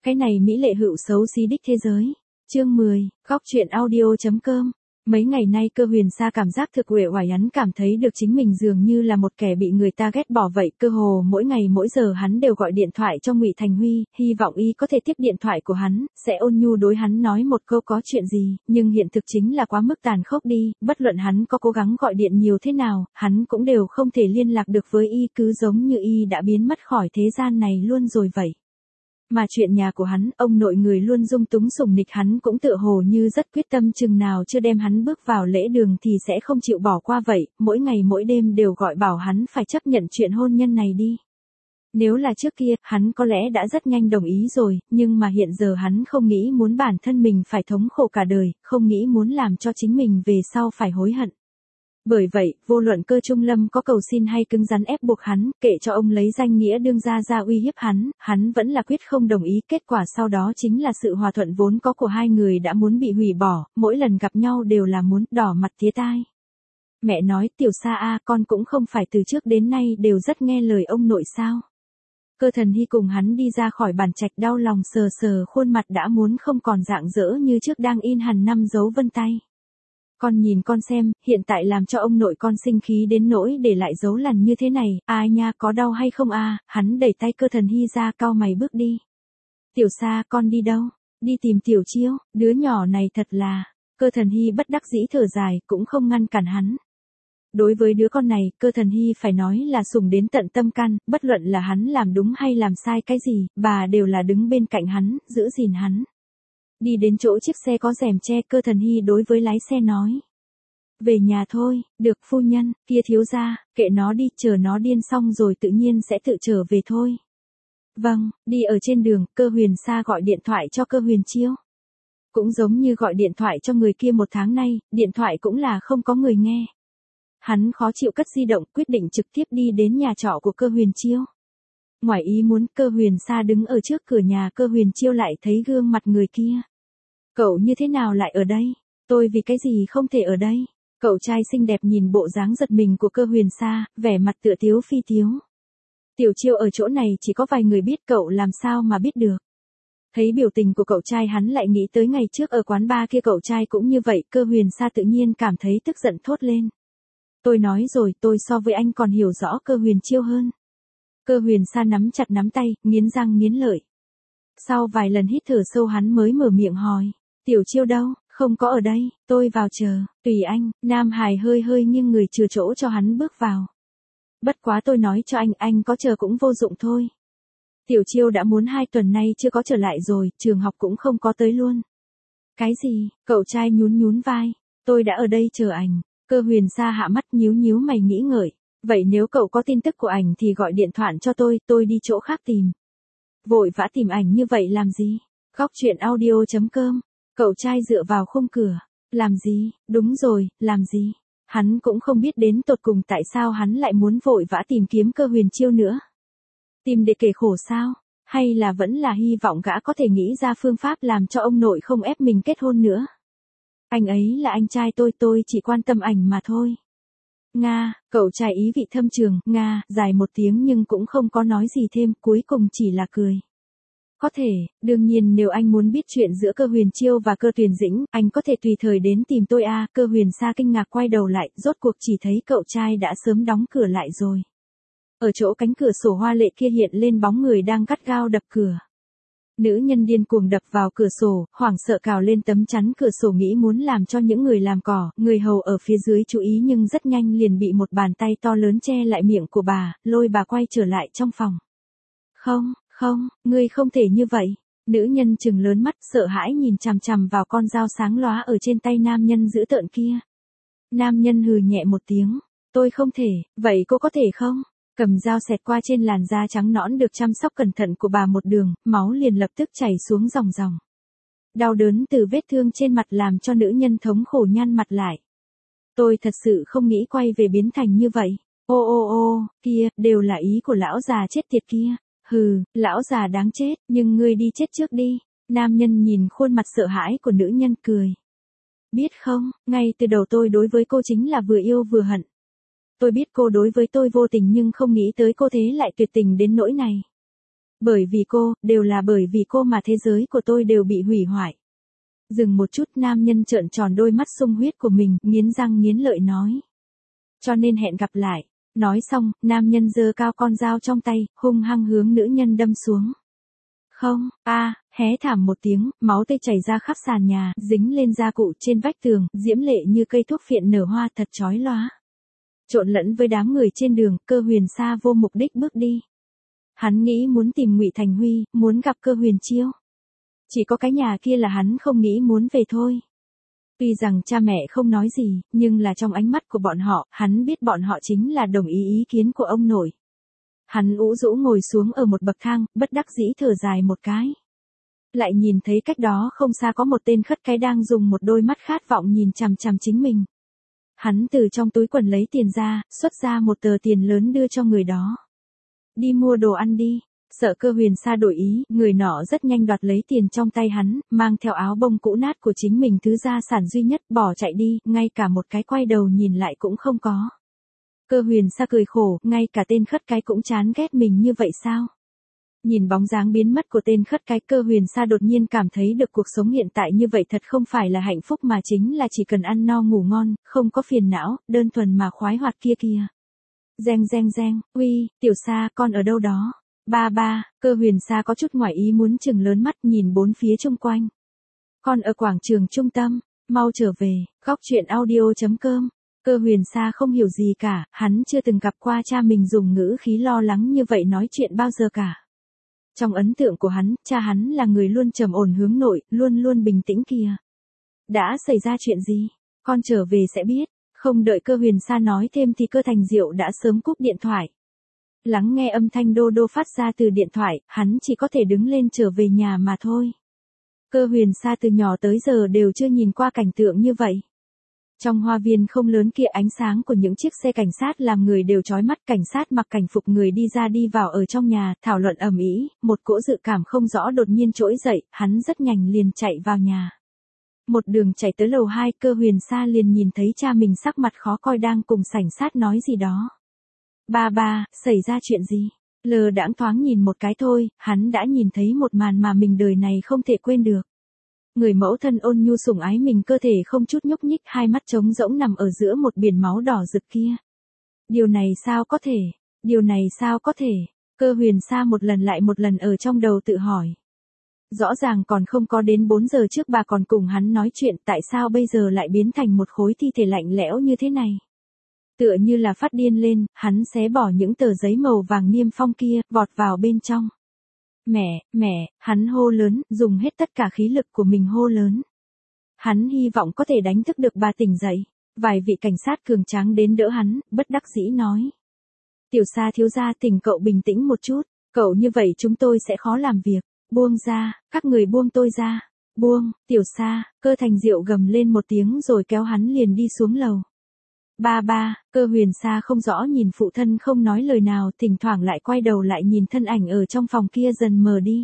Cái này mỹ lệ hữu xấu xí đích thế giới. Chương 10, góc truyện audio.com. Mấy ngày nay Cơ Huyền Sa cảm giác thực uể oải, hắn cảm thấy được chính mình dường như là một kẻ bị người ta ghét bỏ vậy, cơ hồ mỗi ngày mỗi giờ hắn đều gọi điện thoại cho Ngụy Thành Huy, hy vọng y có thể tiếp điện thoại của hắn, sẽ ôn nhu đối hắn nói một câu có chuyện gì, nhưng hiện thực chính là quá mức tàn khốc đi, bất luận hắn có cố gắng gọi điện nhiều thế nào, hắn cũng đều không thể liên lạc được với y, cứ giống như y đã biến mất khỏi thế gian này luôn rồi vậy. Mà chuyện nhà của hắn, ông nội người luôn dung túng sủng nịch hắn cũng tựa hồ như rất quyết tâm, chừng nào chưa đem hắn bước vào lễ đường thì sẽ không chịu bỏ qua vậy, mỗi ngày mỗi đêm đều gọi bảo hắn phải chấp nhận chuyện hôn nhân này đi. Nếu là trước kia, hắn có lẽ đã rất nhanh đồng ý rồi, nhưng mà hiện giờ hắn không nghĩ muốn bản thân mình phải thống khổ cả đời, không nghĩ muốn làm cho chính mình về sau phải hối hận. Bởi vậy, vô luận Cơ Trung Lâm có cầu xin hay cứng rắn ép buộc hắn, kệ cho ông lấy danh nghĩa đương gia ra uy hiếp hắn vẫn là quyết không đồng ý, kết quả sau đó chính là sự hòa thuận vốn có của hai người đã muốn bị hủy bỏ, mỗi lần gặp nhau đều là muốn đỏ mặt tía tai. Mẹ nói, Tiểu Sa a, con cũng không phải từ trước đến nay đều rất nghe lời ông nội sao. Cơ Thần Hy cùng hắn đi ra khỏi bàn trạch, đau lòng sờ sờ khuôn mặt đã muốn không còn rạng rỡ như trước, đang in hằn 5 dấu vân tay. Con nhìn con xem, hiện tại làm cho ông nội con sinh khí đến nỗi để lại dấu lằn như thế này, ai nha, có đau hay không a? Hắn đẩy tay Cơ Thần Hy ra, cau mày bước đi. Tiểu Sa, con đi đâu? Đi tìm Tiểu Chiêu, đứa nhỏ này thật là. Cơ Thần Hy bất đắc dĩ thở dài, cũng không ngăn cản hắn. Đối với đứa con này, Cơ Thần Hy phải nói là sủng đến tận tâm can, bất luận là hắn làm đúng hay làm sai cái gì, bà đều là đứng bên cạnh hắn, giữ gìn hắn. Đi đến chỗ chiếc xe có rèm che, Cơ Thần Hy đối với lái xe nói. Về nhà thôi, được phu nhân, kia thiếu gia, kệ nó đi, chờ nó điên xong rồi tự nhiên sẽ tự trở về thôi. Vâng, đi ở trên đường, Cơ Huyền Sa gọi điện thoại cho Cơ Huyền Chiêu. Cũng giống như gọi điện thoại cho người kia 1 tháng nay, điện thoại cũng là không có người nghe. Hắn khó chịu cất di động, quyết định trực tiếp đi đến nhà trọ của Cơ Huyền Chiêu. Ngoài ý muốn, Cơ Huyền Sa đứng ở trước cửa nhà Cơ Huyền Chiêu lại thấy gương mặt người kia. Cậu như thế nào lại ở đây? Tôi vì cái gì không thể ở đây? Cậu trai xinh đẹp nhìn bộ dáng giật mình của Cơ Huyền Sa, vẻ mặt tựa tiếu phi tiếu. Tiểu Chiêu ở chỗ này chỉ có vài người biết, cậu làm sao mà biết được? Thấy biểu tình của cậu trai, hắn lại nghĩ tới ngày trước ở quán bar kia cậu trai cũng như vậy, Cơ Huyền Sa tự nhiên cảm thấy tức giận thốt lên. Tôi nói rồi, tôi so với anh còn hiểu rõ Cơ Huyền Chiêu hơn. Cơ Huyền Sa nắm chặt nắm tay, nghiến răng nghiến lợi. Sau vài lần hít thở sâu hắn mới mở miệng hỏi. Tiểu Chiêu đâu? Không có ở đây, tôi vào chờ. Tùy anh, Nam Hải hơi hơi nghiêng người chừa chỗ cho hắn bước vào. Bất quá tôi nói cho anh có chờ cũng vô dụng thôi. Tiểu Chiêu đã muốn 2 tuần nay chưa có trở lại rồi, trường học cũng không có tới luôn. Cái gì? Cậu trai nhún nhún vai. Tôi đã ở đây chờ anh. Cơ Huyền Sa hạ mắt nhíu nhíu mày nghĩ ngợi. Vậy nếu cậu có tin tức của ảnh thì gọi điện thoại cho tôi đi chỗ khác tìm. Vội vã tìm ảnh như vậy làm gì? Góc truyện audio.com. Cậu trai dựa vào khung cửa. Làm gì? Đúng rồi, làm gì? Hắn cũng không biết đến tột cùng tại sao hắn lại muốn vội vã tìm kiếm Cơ Huyền Chiêu nữa. Tìm để kể khổ sao? Hay là vẫn là hy vọng gã có thể nghĩ ra phương pháp làm cho ông nội không ép mình kết hôn nữa? Anh ấy là anh trai tôi chỉ quan tâm ảnh mà thôi. Nga, cậu trai ý vị thâm trường, Nga, dài một tiếng nhưng cũng không có nói gì thêm, cuối cùng chỉ là cười. Có thể, đương nhiên nếu anh muốn biết chuyện giữa Cơ Huyền Chiêu và Cơ Tuyền Dĩnh, anh có thể tùy thời đến tìm tôi a. Cơ Huyền Sa kinh ngạc quay đầu lại, rốt cuộc chỉ thấy cậu trai đã sớm đóng cửa lại rồi. Ở chỗ cánh cửa sổ hoa lệ kia hiện lên bóng người đang gắt gao đập cửa. Nữ nhân điên cuồng đập vào cửa sổ, hoảng sợ cào lên tấm chắn cửa sổ nghĩ muốn làm cho những người làm cỏ, người hầu ở phía dưới chú ý, nhưng rất nhanh liền bị một bàn tay to lớn che lại miệng của bà, lôi bà quay trở lại trong phòng. Không, ngươi không thể như vậy. Nữ nhân trừng lớn mắt sợ hãi nhìn chằm chằm vào con dao sáng lóa ở trên tay nam nhân dữ tợn kia. Nam nhân hừ nhẹ một tiếng. Tôi không thể, vậy cô có thể không? Cầm dao xẹt qua trên làn da trắng nõn được chăm sóc cẩn thận của bà một đường, máu liền lập tức chảy xuống ròng ròng. Đau đớn từ vết thương trên mặt làm cho nữ nhân thống khổ nhăn mặt lại. Tôi thật sự không nghĩ quay về biến thành như vậy. Ô, kia, đều là ý của lão già chết tiệt kia. Hừ, lão già đáng chết, nhưng ngươi đi chết trước đi. Nam nhân nhìn khuôn mặt sợ hãi của nữ nhân cười. Biết không, ngay từ đầu tôi đối với cô chính là vừa yêu vừa hận. Tôi biết cô đối với tôi vô tình nhưng không nghĩ tới cô thế lại tuyệt tình đến nỗi này. Bởi vì cô, đều là bởi vì cô mà thế giới của tôi đều bị hủy hoại. Dừng một chút, nam nhân trợn tròn đôi mắt sung huyết của mình, nghiến răng nghiến lợi nói. Cho nên hẹn gặp lại. Nói xong, nam nhân giơ cao con dao trong tay, hung hăng hướng nữ nhân đâm xuống. Không, hé thảm một tiếng, máu tươi chảy ra khắp sàn nhà, dính lên da cụ trên vách tường, diễm lệ như cây thuốc phiện nở hoa thật chói lóa. Trộn lẫn với đám người trên đường, Cơ Huyền Sa vô mục đích bước đi. Hắn nghĩ muốn tìm Ngụy Thành Huy, muốn gặp Cơ Huyền Chiêu. Chỉ có cái nhà kia là hắn không nghĩ muốn về thôi. Tuy rằng cha mẹ không nói gì, nhưng là trong ánh mắt của bọn họ, hắn biết bọn họ chính là đồng ý kiến của ông nội. Hắn ủ rũ ngồi xuống ở một bậc thang, bất đắc dĩ thở dài một cái. Lại nhìn thấy cách đó không xa có một tên khất cái đang dùng một đôi mắt khát vọng nhìn chằm chằm chính mình. Hắn từ trong túi quần lấy tiền ra, xuất ra một tờ tiền lớn đưa cho người đó. Đi mua đồ ăn đi. Sợ Cơ Huyền Sa đổi ý, người nọ rất nhanh đoạt lấy tiền trong tay hắn, mang theo áo bông cũ nát của chính mình thứ gia sản duy nhất, bỏ chạy đi, ngay cả một cái quay đầu nhìn lại cũng không có. Cơ Huyền Sa cười khổ, ngay cả tên khất cái cũng chán ghét mình như vậy sao? Nhìn bóng dáng biến mất của tên khất cái, Cơ Huyền Sa đột nhiên cảm thấy được cuộc sống hiện tại như vậy thật không phải là hạnh phúc mà chính là chỉ cần ăn no ngủ ngon, không có phiền não, đơn thuần mà khoái hoạt kia kìa. Reng reng reng, uy, Tiểu Sa, con ở đâu đó? Ba, Cơ Huyền Sa có chút ngoài ý muốn chừng lớn mắt nhìn bốn phía xung quanh. Con ở quảng trường trung tâm, mau trở về, góc chuyện audio.com. Cơ Huyền Sa không hiểu gì cả, hắn chưa từng gặp qua cha mình dùng ngữ khí lo lắng như vậy nói chuyện bao giờ cả. Trong ấn tượng của hắn, cha hắn là người luôn trầm ổn hướng nội, luôn luôn bình tĩnh kìa. Đã xảy ra chuyện gì? Con trở về sẽ biết. Không đợi Cơ Huyền Sa nói thêm thì Cơ Thành Diệu đã sớm cúp điện thoại. Lắng nghe âm thanh đô đô phát ra từ điện thoại, hắn chỉ có thể đứng lên trở về nhà mà thôi. Cơ Huyền Sa từ nhỏ tới giờ đều chưa nhìn qua cảnh tượng như vậy. Trong hoa viên không lớn kia, ánh sáng của những chiếc xe cảnh sát làm người đều chói mắt, cảnh sát mặc cảnh phục người đi ra đi vào ở trong nhà, thảo luận ầm ĩ, một cỗ dự cảm không rõ đột nhiên trỗi dậy, hắn rất nhanh liền chạy vào nhà. Một đường chạy tới lầu 2, Cơ Huyền Sa liền nhìn thấy cha mình sắc mặt khó coi đang cùng cảnh sát nói gì đó. Ba, xảy ra chuyện gì? Lờ đãng thoáng nhìn một cái thôi, hắn đã nhìn thấy một màn mà mình đời này không thể quên được. Người mẫu thân ôn nhu sủng ái mình, cơ thể không chút nhúc nhích, hai mắt trống rỗng nằm ở giữa một biển máu đỏ rực kia. Điều này sao có thể? Điều này sao có thể? Cơ Huyền Sa một lần lại một lần ở trong đầu tự hỏi. Rõ ràng còn không có đến 4 giờ trước bà còn cùng hắn nói chuyện, tại sao bây giờ lại biến thành một khối thi thể lạnh lẽo như thế này? Tựa như là phát điên lên, hắn xé bỏ những tờ giấy màu vàng niêm phong kia, vọt vào bên trong. Mẹ, hắn hô lớn, dùng hết tất cả khí lực của mình hô lớn. Hắn hy vọng có thể đánh thức được bà tỉnh dậy. Vài vị cảnh sát cường tráng đến đỡ hắn, bất đắc dĩ nói. Tiểu Sa thiếu gia, tỉnh cậu bình tĩnh một chút, cậu như vậy chúng tôi sẽ khó làm việc. Buông ra, các người buông tôi ra. Buông, Tiểu Sa, Cơ Thành Diệu gầm lên một tiếng rồi kéo hắn liền đi xuống lầu. Ba, Cơ Huyền Sa không rõ nhìn phụ thân không nói lời nào, thỉnh thoảng lại quay đầu lại nhìn thân ảnh ở trong phòng kia dần mờ đi.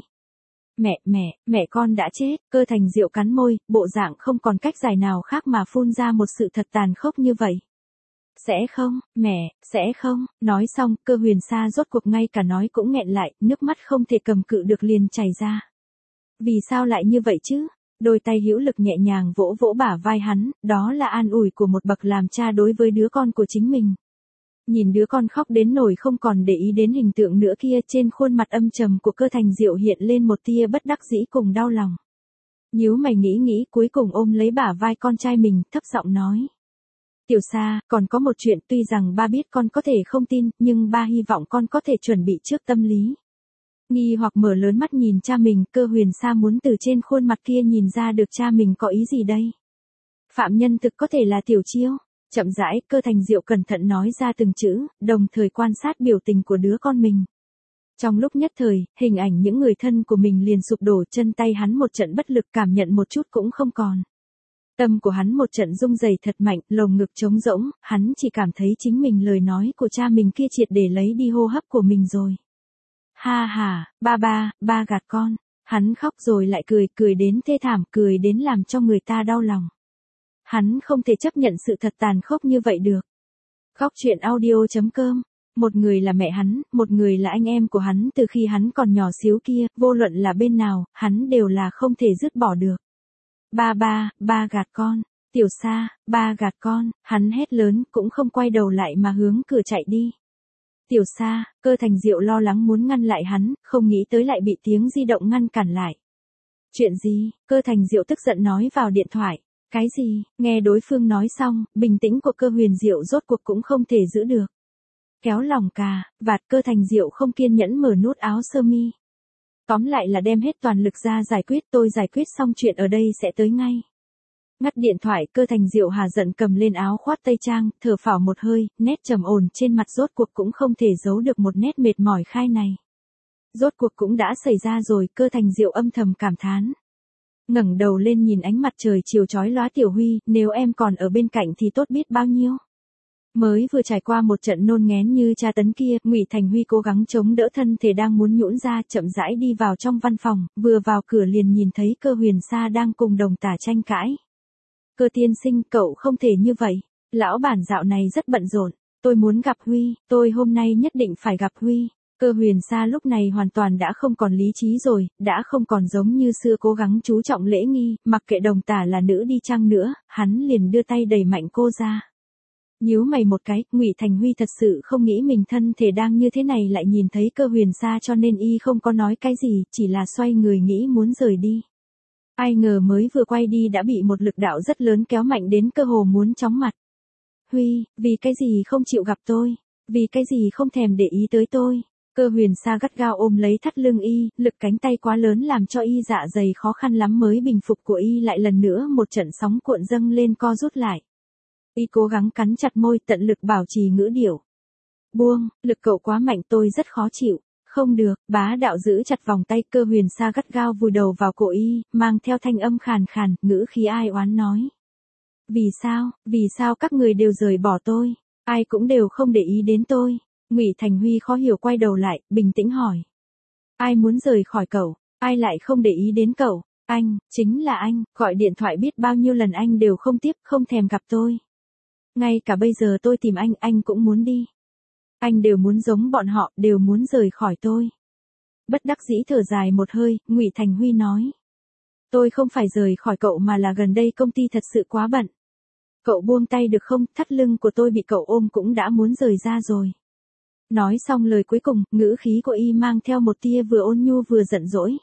Mẹ con đã chết, Cơ Thành Diệu cắn môi, bộ dạng không còn cách giải nào khác mà phun ra một sự thật tàn khốc như vậy. Sẽ không, mẹ, sẽ không, nói xong, Cơ Huyền Sa rốt cuộc ngay cả nói cũng nghẹn lại, nước mắt không thể cầm cự được liền chảy ra. Vì sao lại như vậy chứ? Đôi tay hữu lực nhẹ nhàng vỗ vỗ bả vai hắn, đó là an ủi của một bậc làm cha đối với đứa con của chính mình. Nhìn đứa con khóc đến nỗi không còn để ý đến hình tượng nữa kia, trên khuôn mặt âm trầm của Cơ Thành Diệu hiện lên một tia bất đắc dĩ cùng đau lòng. Nhíu mày nghĩ cuối cùng ôm lấy bả vai con trai mình, thấp giọng nói. Tiểu Sa, còn có một chuyện, tuy rằng ba biết con có thể không tin, nhưng ba hy vọng con có thể chuẩn bị trước tâm lý. Nghi hoặc mở lớn mắt nhìn cha mình, Cơ Huyền Sa muốn từ trên khuôn mặt kia nhìn ra được cha mình có ý gì đây. Phạm nhân thực có thể là Tiểu Chiêu. Chậm rãi, Cơ Thành Diệu cẩn thận nói ra từng chữ, đồng thời quan sát biểu tình của đứa con mình. Trong lúc nhất thời, hình ảnh những người thân của mình liền sụp đổ, chân tay hắn một trận bất lực, cảm nhận một chút cũng không còn. Tâm của hắn một trận rung rẩy thật mạnh, lồng ngực trống rỗng, hắn chỉ cảm thấy chính mình lời nói của cha mình kia triệt để lấy đi hô hấp của mình rồi. Ha, ba gạt con. Hắn khóc rồi lại cười đến thê thảm, cười đến làm cho người ta đau lòng. Hắn không thể chấp nhận sự thật tàn khốc như vậy được. Góc chuyện audio.com Một người là mẹ hắn, một người là anh em của hắn từ khi hắn còn nhỏ xíu kia, vô luận là bên nào, hắn đều là không thể dứt bỏ được. Ba gạt con. Tiểu Sa, ba gạt con, hắn hét lớn, cũng không quay đầu lại mà hướng cửa chạy đi. Tiểu Sa, Cơ Thành Diệu lo lắng muốn ngăn lại hắn, không nghĩ tới lại bị tiếng di động ngăn cản lại. Chuyện gì? Cơ Thành Diệu tức giận nói vào điện thoại. Cái gì? Nghe đối phương nói xong, bình tĩnh của Cơ Huyền Diệu rốt cuộc cũng không thể giữ được. Kéo lòng cà, vạt. Cơ Thành Diệu không kiên nhẫn mở nút áo sơ mi. Tóm lại là đem hết toàn lực ra giải quyết, tôi giải quyết xong chuyện ở đây sẽ tới ngay. Ngắt điện thoại, Cơ Thành Diệu hà giận cầm lên áo khoác tây trang, thở phào một hơi, nét trầm ổn trên mặt rốt cuộc cũng không thể giấu được một nét mệt mỏi khai này. Rốt cuộc cũng đã xảy ra rồi, Cơ Thành Diệu âm thầm cảm thán. Ngẩng đầu lên nhìn ánh mặt trời chiều chói lóa Tiểu Huy, nếu em còn ở bên cạnh thì tốt biết bao nhiêu. Mới vừa trải qua một trận nôn nghén như tra tấn kia, Ngụy Thành Huy cố gắng chống đỡ thân thể đang muốn nhũn ra, chậm rãi đi vào trong văn phòng, vừa vào cửa liền nhìn thấy Cơ Huyền Sa đang cùng Đồng Tả tranh cãi. Cơ tiên sinh, cậu không thể như vậy. Lão bản dạo này rất bận rộn. Tôi muốn gặp Huy, tôi hôm nay nhất định phải gặp Huy. Cơ Huyền Sa lúc này hoàn toàn đã không còn lý trí rồi, đã không còn giống như xưa cố gắng chú trọng lễ nghi, mặc kệ Đồng Tả là nữ đi chăng nữa, hắn liền đưa tay đẩy mạnh cô ra. Nhíu mày một cái, Ngụy Thành Huy thật sự không nghĩ mình thân thể đang như thế này lại nhìn thấy Cơ Huyền Sa cho nên y không có nói cái gì, chỉ là xoay người nghĩ muốn rời đi. Ai ngờ mới vừa quay đi đã bị một lực đạo rất lớn kéo mạnh đến cơ hồ muốn chóng mặt. Huy, vì cái gì không chịu gặp tôi? Vì cái gì không thèm để ý tới tôi? Cơ Huyền Sa gắt gao ôm lấy thắt lưng y, lực cánh tay quá lớn làm cho y dạ dày khó khăn lắm mới bình phục của y lại lần nữa một trận sóng cuộn dâng lên co rút lại. Y cố gắng cắn chặt môi tận lực bảo trì ngữ điệu. Buông, lực cậu quá mạnh tôi rất khó chịu. Không được, bá đạo giữ chặt vòng tay. Cơ Huyền Sa gắt gao vùi đầu vào cổ y, mang theo thanh âm khàn khàn, ngữ khí ai oán nói. Vì sao các người đều rời bỏ tôi, ai cũng đều không để ý đến tôi. Ngụy Thành Huy khó hiểu quay đầu lại, bình tĩnh hỏi. Ai muốn rời khỏi cậu, ai lại không để ý đến cậu? Anh, chính là anh, gọi điện thoại biết bao nhiêu lần anh đều không tiếp, không thèm gặp tôi. Ngay cả bây giờ tôi tìm anh cũng muốn đi. Anh đều muốn giống bọn họ, đều muốn rời khỏi tôi. Bất đắc dĩ thở dài một hơi, Ngụy Thành Huy nói. Tôi không phải rời khỏi cậu mà là gần đây công ty thật sự quá bận. Cậu buông tay được không, thắt lưng của tôi bị cậu ôm cũng đã muốn rời ra rồi. Nói xong lời cuối cùng, ngữ khí của y mang theo một tia vừa ôn nhu vừa giận dỗi.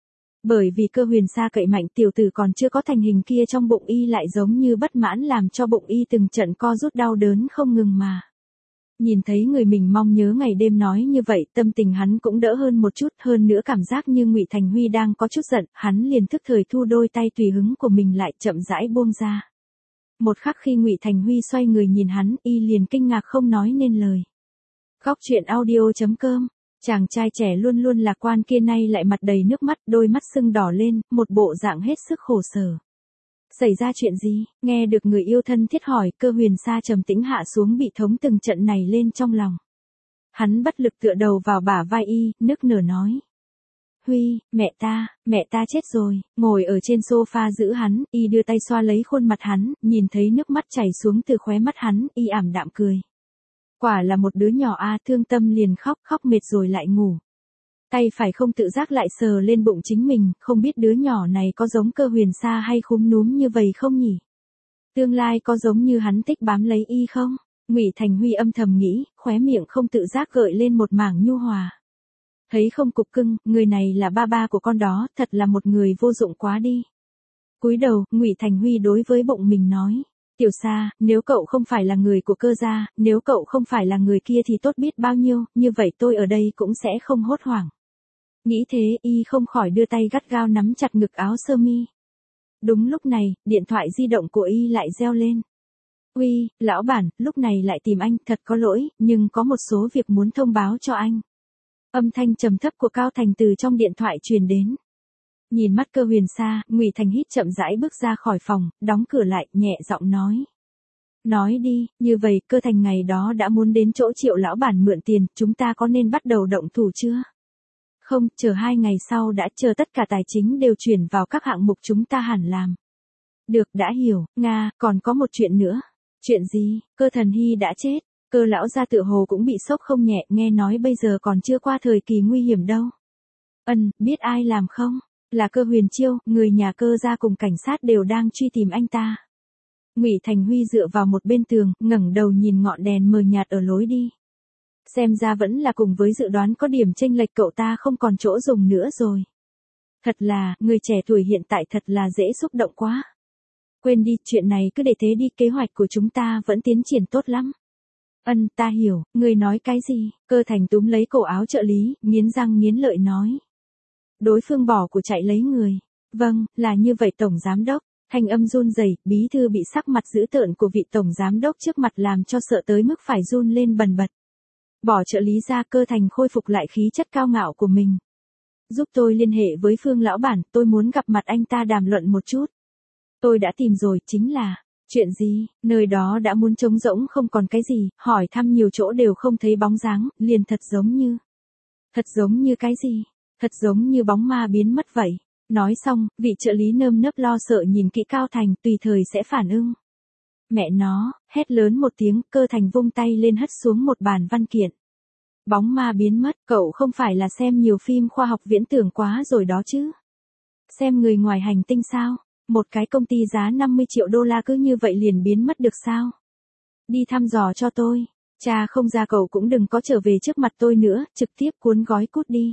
Bởi vì Cơ Huyền Sa cậy mạnh tiểu tử còn chưa có thành hình kia trong bụng y lại giống như bất mãn làm cho bụng y từng trận co rút đau đớn không ngừng mà. Nhìn thấy người mình mong nhớ ngày đêm nói như vậy, tâm tình hắn cũng đỡ hơn một chút, hơn nữa cảm giác như Ngụy Thành Huy đang có chút giận, hắn liền thức thời thu đôi tay tùy hứng của mình lại chậm rãi buông ra. Một khắc khi Ngụy Thành Huy xoay người nhìn hắn, y liền kinh ngạc không nói nên lời. Góc truyện audio.com. Chàng trai trẻ luôn luôn lạc quan kia nay lại mặt đầy nước mắt, đôi mắt sưng đỏ lên, một bộ dạng hết sức khổ sở. Xảy ra chuyện gì? Nghe được người yêu thân thiết hỏi, Cơ Huyền Sa trầm tĩnh hạ xuống bị thống từng trận này lên trong lòng. Hắn bất lực tựa đầu vào bả vai y, nức nở nói. Huy, mẹ ta chết rồi. Ngồi ở trên sofa giữ hắn, y đưa tay xoa lấy khuôn mặt hắn, nhìn thấy nước mắt chảy xuống từ khóe mắt hắn, y ảm đạm cười. Quả là một đứa nhỏ a, thương tâm liền khóc mệt rồi lại ngủ. Tay phải không tự giác lại sờ lên bụng chính mình, không biết đứa nhỏ này có giống Cơ Huyền Sa hay khúm núm như vậy không nhỉ? Tương lai có giống như hắn thích bám lấy y không? Ngụy Thành Huy âm thầm nghĩ, khóe miệng không tự giác gợi lên một mảng nhu hòa. Thấy không cục cưng, người này là ba của con đó, thật là một người vô dụng quá đi. Cúi đầu, Ngụy Thành Huy đối với bụng mình nói. Tiểu Sa, nếu cậu không phải là người của Cơ gia, nếu cậu không phải là người kia thì tốt biết bao nhiêu, như vậy tôi ở đây cũng sẽ không hốt hoảng. Nghĩ thế, y không khỏi đưa tay gắt gao nắm chặt ngực áo sơ mi. Đúng lúc này, điện thoại di động của y lại reo lên. Uy, lão bản, lúc này lại tìm anh, thật có lỗi, nhưng có một số việc muốn thông báo cho anh. Âm thanh trầm thấp của Cao Thành từ trong điện thoại truyền đến. Nhìn mắt Cơ Huyền Sa, Ngụy Thành hít chậm rãi bước ra khỏi phòng, đóng cửa lại, nhẹ giọng nói. Nói đi, như vậy Cơ Thành ngày đó đã muốn đến chỗ Triệu lão bản mượn tiền, chúng ta có nên bắt đầu động thủ chưa? Không, chờ 2 ngày sau đã, chờ tất cả tài chính đều chuyển vào các hạng mục chúng ta hẳn làm. Được, đã hiểu, Nga, còn có một chuyện nữa. Chuyện gì? Cơ Thần Hy đã chết. Cơ lão gia tựa hồ cũng bị sốc không nhẹ, nghe nói bây giờ còn chưa qua thời kỳ nguy hiểm đâu. Biết ai làm không? Là Cơ Huyền Chiêu, người nhà Cơ gia cùng cảnh sát đều đang truy tìm anh ta. Ngụy Thành Huy dựa vào một bên tường, ngẩng đầu nhìn ngọn đèn mờ nhạt ở lối đi. Xem ra vẫn là cùng với dự đoán có điểm chênh lệch, cậu ta không còn chỗ dùng nữa rồi. Thật là, người trẻ tuổi hiện tại thật là dễ xúc động quá. Quên đi, chuyện này cứ để thế đi, kế hoạch của chúng ta vẫn tiến triển tốt lắm. Ta hiểu, người nói cái gì? Cơ Thành túm lấy cổ áo trợ lý, nghiến răng nghiến lợi nói. Đối phương bỏ của chạy lấy người. Vâng, là như vậy tổng giám đốc. Thanh âm run rẩy, bí thư bị sắc mặt dữ tợn của vị tổng giám đốc trước mặt làm cho sợ tới mức phải run lên bần bật. Bỏ trợ lý ra, Cơ Thành khôi phục lại khí chất cao ngạo của mình. Giúp tôi liên hệ với Phương lão bản, tôi muốn gặp mặt anh ta đàm luận một chút. Tôi đã tìm rồi, chính là, chuyện gì, nơi đó đã muốn trống rỗng không còn cái gì, hỏi thăm nhiều chỗ đều không thấy bóng dáng, liền thật giống như cái gì, thật giống như bóng ma biến mất vậy. Nói xong, vị trợ lý nơm nớp lo sợ nhìn kỹ Cao Thành, tùy thời sẽ phản ứng. Mẹ nó, hét lớn một tiếng, Cơ Thành vung tay lên hất xuống một bản văn kiện. Bóng ma biến mất, cậu không phải là xem nhiều phim khoa học viễn tưởng quá rồi đó chứ? Xem người ngoài hành tinh sao? Một cái công ty giá 50 triệu đô la cứ như vậy liền biến mất được sao? Đi thăm dò cho tôi. Cha không ra cậu cũng đừng có trở về trước mặt tôi nữa, trực tiếp cuốn gói cút đi.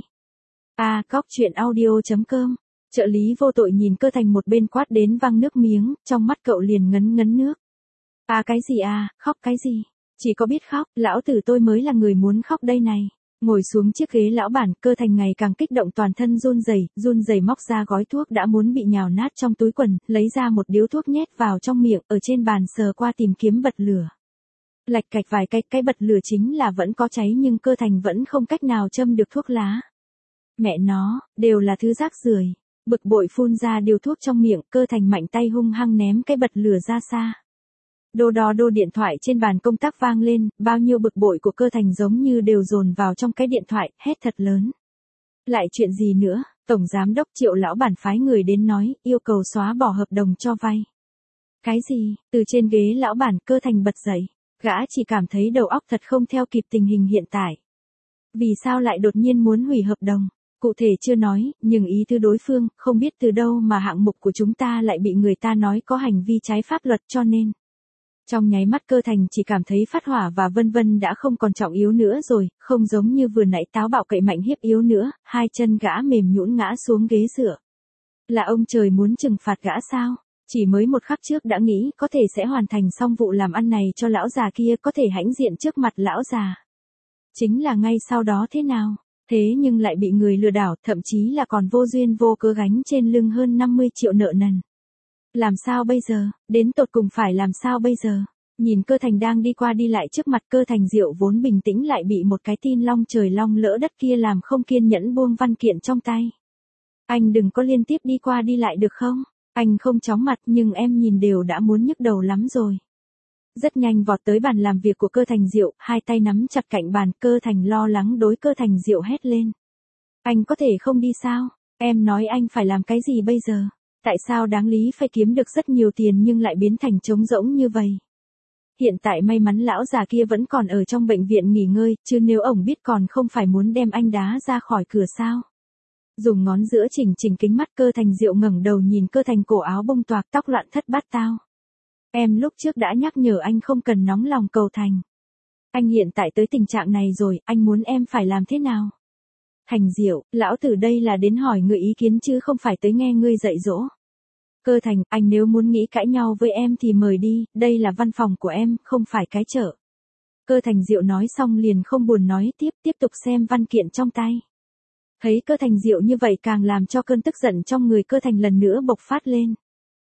Cóc.audio.com. Trợ lý vô tội nhìn Cơ Thành một bên quát đến văng nước miếng, trong mắt cậu liền ngấn ngấn nước. Cái gì khóc cái gì? Chỉ có biết khóc, lão tử tôi mới là người muốn khóc đây này. Ngồi xuống chiếc ghế lão bản, Cơ Thành ngày càng kích động, toàn thân run rẩy móc ra gói thuốc đã muốn bị nhào nát trong túi quần, lấy ra một điếu thuốc nhét vào trong miệng, ở trên bàn sờ qua tìm kiếm bật lửa. Lạch cạch vài cái bật lửa chính là vẫn có cháy nhưng Cơ Thành vẫn không cách nào châm được thuốc lá. Mẹ nó, đều là thứ rác rưởi. Bực bội phun ra điếu thuốc trong miệng, Cơ Thành mạnh tay hung hăng ném cái bật lửa ra xa. Đô điện thoại trên bàn công tác vang lên, bao nhiêu bực bội của Cơ Thành giống như đều dồn vào trong cái điện thoại, hét thật lớn. Lại chuyện gì nữa? Tổng giám đốc Triệu lão bản phái người đến nói, yêu cầu xóa bỏ hợp đồng cho vay. Cái gì? Từ trên ghế lão bản, Cơ Thành bật dậy. Gã chỉ cảm thấy đầu óc thật không theo kịp tình hình hiện tại. Vì sao lại đột nhiên muốn hủy hợp đồng? Cụ thể chưa nói, nhưng ý tứ đối phương, không biết từ đâu mà hạng mục của chúng ta lại bị người ta nói có hành vi trái pháp luật cho nên. Trong nháy mắt Cơ Thành chỉ cảm thấy phát hỏa và vân vân đã không còn trọng yếu nữa rồi, không giống như vừa nãy táo bạo cậy mạnh hiếp yếu nữa, hai chân gã mềm nhũn ngã xuống ghế dựa. Là ông trời muốn trừng phạt gã sao? Chỉ mới một khắc trước đã nghĩ có thể sẽ hoàn thành xong vụ làm ăn này cho lão già kia, có thể hãnh diện trước mặt lão già. Chính là ngay sau đó thế nào? Thế nhưng lại bị người lừa đảo, thậm chí là còn vô duyên vô cớ gánh trên lưng hơn 50 triệu nợ nần. Làm sao bây giờ? Đến tột cùng phải làm sao bây giờ? Nhìn Cơ Thành đang đi qua đi lại trước mặt, Cơ Thành Diệu vốn bình tĩnh lại bị một cái tin long trời long lỡ đất kia làm không kiên nhẫn buông văn kiện trong tay. Anh đừng có liên tiếp đi qua đi lại được không? Anh không chóng mặt nhưng em nhìn đều đã muốn nhức đầu lắm rồi. Rất nhanh vọt tới bàn làm việc của Cơ Thành Diệu, hai tay nắm chặt cạnh bàn, Cơ Thành lo lắng đối Cơ Thành Diệu hét lên. Anh có thể không đi sao? Em nói anh phải làm cái gì bây giờ? Tại sao đáng lý phải kiếm được rất nhiều tiền nhưng lại biến thành trống rỗng như vậy? Hiện tại may mắn lão già kia vẫn còn ở trong bệnh viện nghỉ ngơi, chứ nếu ổng biết còn không phải muốn đem anh đá ra khỏi cửa sao? Dùng ngón giữa chỉnh kính mắt, Cơ Thành Diệu ngẩng đầu nhìn Cơ Thành, cổ áo bông toạc, tóc loạn thất bát tao. Em lúc trước đã nhắc nhở anh không cần nóng lòng cầu thành. Anh hiện tại tới tình trạng này rồi, anh muốn em phải làm thế nào? Thành Diệu, lão tử đây là đến hỏi người ý kiến chứ không phải tới nghe ngươi dạy dỗ. Cơ Thành, anh nếu muốn nghĩ cãi nhau với em thì mời đi, đây là văn phòng của em, không phải cái chợ. Cơ Thành Diệu nói xong liền không buồn nói tiếp tục xem văn kiện trong tay. Thấy Cơ Thành Diệu như vậy càng làm cho cơn tức giận trong người Cơ Thành lần nữa bộc phát lên.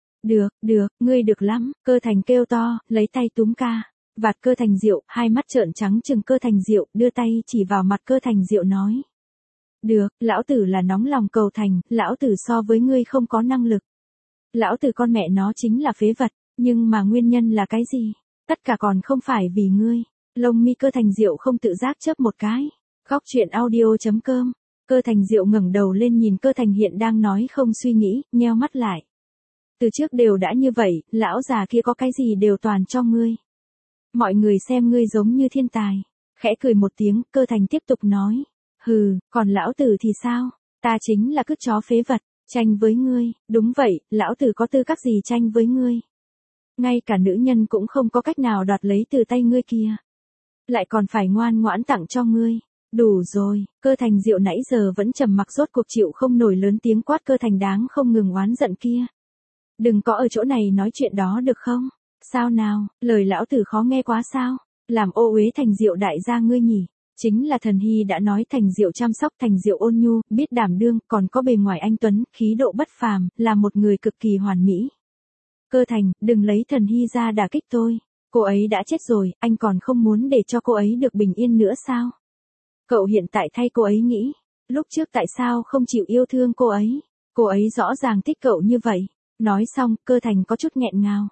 Được, ngươi được lắm, Cơ Thành kêu to, lấy tay túm vạt Cơ Thành Diệu, hai mắt trợn trắng trừng Cơ Thành Diệu, đưa tay chỉ vào mặt Cơ Thành Diệu nói. Được, lão tử là nóng lòng cầu thành, lão tử so với ngươi không có năng lực. Lão tử con mẹ nó chính là phế vật, nhưng mà nguyên nhân là cái gì? Tất cả còn không phải vì ngươi. Lông mi Cơ Thành Diệu không tự giác chớp một cái. Cóc.audio.com. Cơ Thành Diệu ngẩng đầu lên nhìn Cơ Thành hiện đang nói không suy nghĩ, nheo mắt lại. Từ trước đều đã như vậy, lão già kia có cái gì đều toàn cho ngươi. Mọi người xem ngươi giống như thiên tài. Khẽ cười một tiếng, Cơ Thành tiếp tục nói. Hừ, còn lão tử thì sao? Ta chính là cứt chó phế vật, tranh với ngươi. Đúng vậy, lão tử có tư cách gì tranh với ngươi? Ngay cả nữ nhân cũng không có cách nào đoạt lấy từ tay ngươi kia. Lại còn phải ngoan ngoãn tặng cho ngươi. Đủ rồi, Cơ Thành Diệu nãy giờ vẫn trầm mặc rốt cuộc chịu không nổi lớn tiếng quát Cơ Thành đáng không ngừng oán giận kia. Đừng có ở chỗ này nói chuyện đó được không? Sao nào, lời lão tử khó nghe quá sao? Làm ô uế Thành Diệu đại gia ngươi nhỉ? Chính là Thần Hy đã nói Thành Diệu chăm sóc Thành Diệu ôn nhu, biết đảm đương, còn có bề ngoài anh tuấn, khí độ bất phàm, là một người cực kỳ hoàn mỹ. Cơ Thành, đừng lấy Thần Hy ra đả kích tôi. Cô ấy đã chết rồi, anh còn không muốn để cho cô ấy được bình yên nữa sao? Cậu hiện tại thay cô ấy nghĩ, lúc trước tại sao không chịu yêu thương cô ấy? Cô ấy rõ ràng thích cậu như vậy. Nói xong, Cơ Thành có chút nghẹn ngào.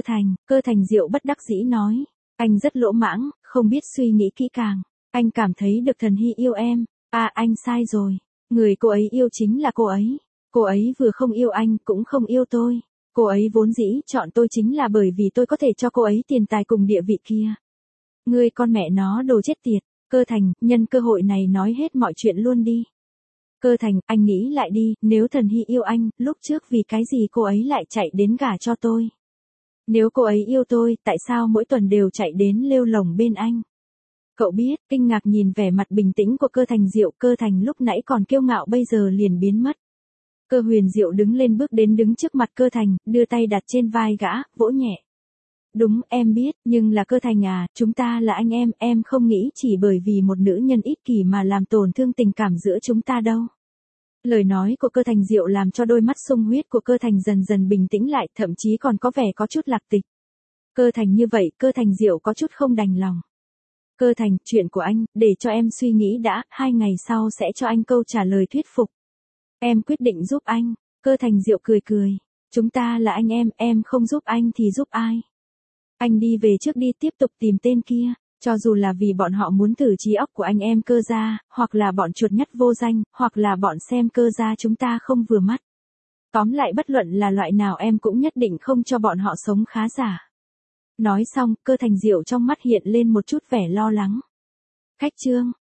Cơ Thành Diệu bất đắc dĩ nói. Anh rất lỗ mãng, không biết suy nghĩ kỹ càng. Anh cảm thấy được Thần Hy yêu em. À anh sai rồi. Người cô ấy yêu chính là cô ấy. Cô ấy vừa không yêu anh cũng không yêu tôi. Cô ấy vốn dĩ chọn tôi chính là bởi vì tôi có thể cho cô ấy tiền tài cùng địa vị kia. Ngươi con mẹ nó đồ chết tiệt. Cơ Thành, nhân cơ hội này nói hết mọi chuyện luôn đi. Cơ Thành, anh nghĩ lại đi, nếu Thần Hy yêu anh, lúc trước vì cái gì cô ấy lại chạy đến gả cho tôi? Nếu cô ấy yêu tôi, tại sao mỗi tuần đều chạy đến lêu lồng bên anh? Cậu biết, kinh ngạc nhìn vẻ mặt bình tĩnh của Cơ Thành Diệu, Cơ Thành lúc nãy còn kiêu ngạo bây giờ liền biến mất. Cơ Huyền Diệu đứng lên bước đến đứng trước mặt Cơ Thành, đưa tay đặt trên vai gã, vỗ nhẹ. Đúng, em biết, nhưng là Cơ Thành à, chúng ta là anh em không nghĩ chỉ bởi vì một nữ nhân ích kỷ mà làm tổn thương tình cảm giữa chúng ta đâu. Lời nói của Cơ Thành Diệu làm cho đôi mắt sung huyết của Cơ Thành dần dần bình tĩnh lại, thậm chí còn có vẻ có chút lạc tịch. Cơ Thành như vậy, Cơ Thành Diệu có chút không đành lòng. Cơ Thành, chuyện của anh, để cho em suy nghĩ đã, 2 ngày sau sẽ cho anh câu trả lời thuyết phục. Em quyết định giúp anh. Cơ Thành Diệu cười cười. Chúng ta là anh em không giúp anh thì giúp ai? Anh đi về trước đi, tiếp tục tìm tên kia. Cho dù là vì bọn họ muốn thử trí óc của anh em Cơ gia, hoặc là bọn chuột nhắt vô danh, hoặc là bọn xem Cơ gia chúng ta không vừa mắt. Tóm lại bất luận là loại nào em cũng nhất định không cho bọn họ sống khá giả. Nói xong, Cơ Thành Diệu trong mắt hiện lên một chút vẻ lo lắng. Khách trương,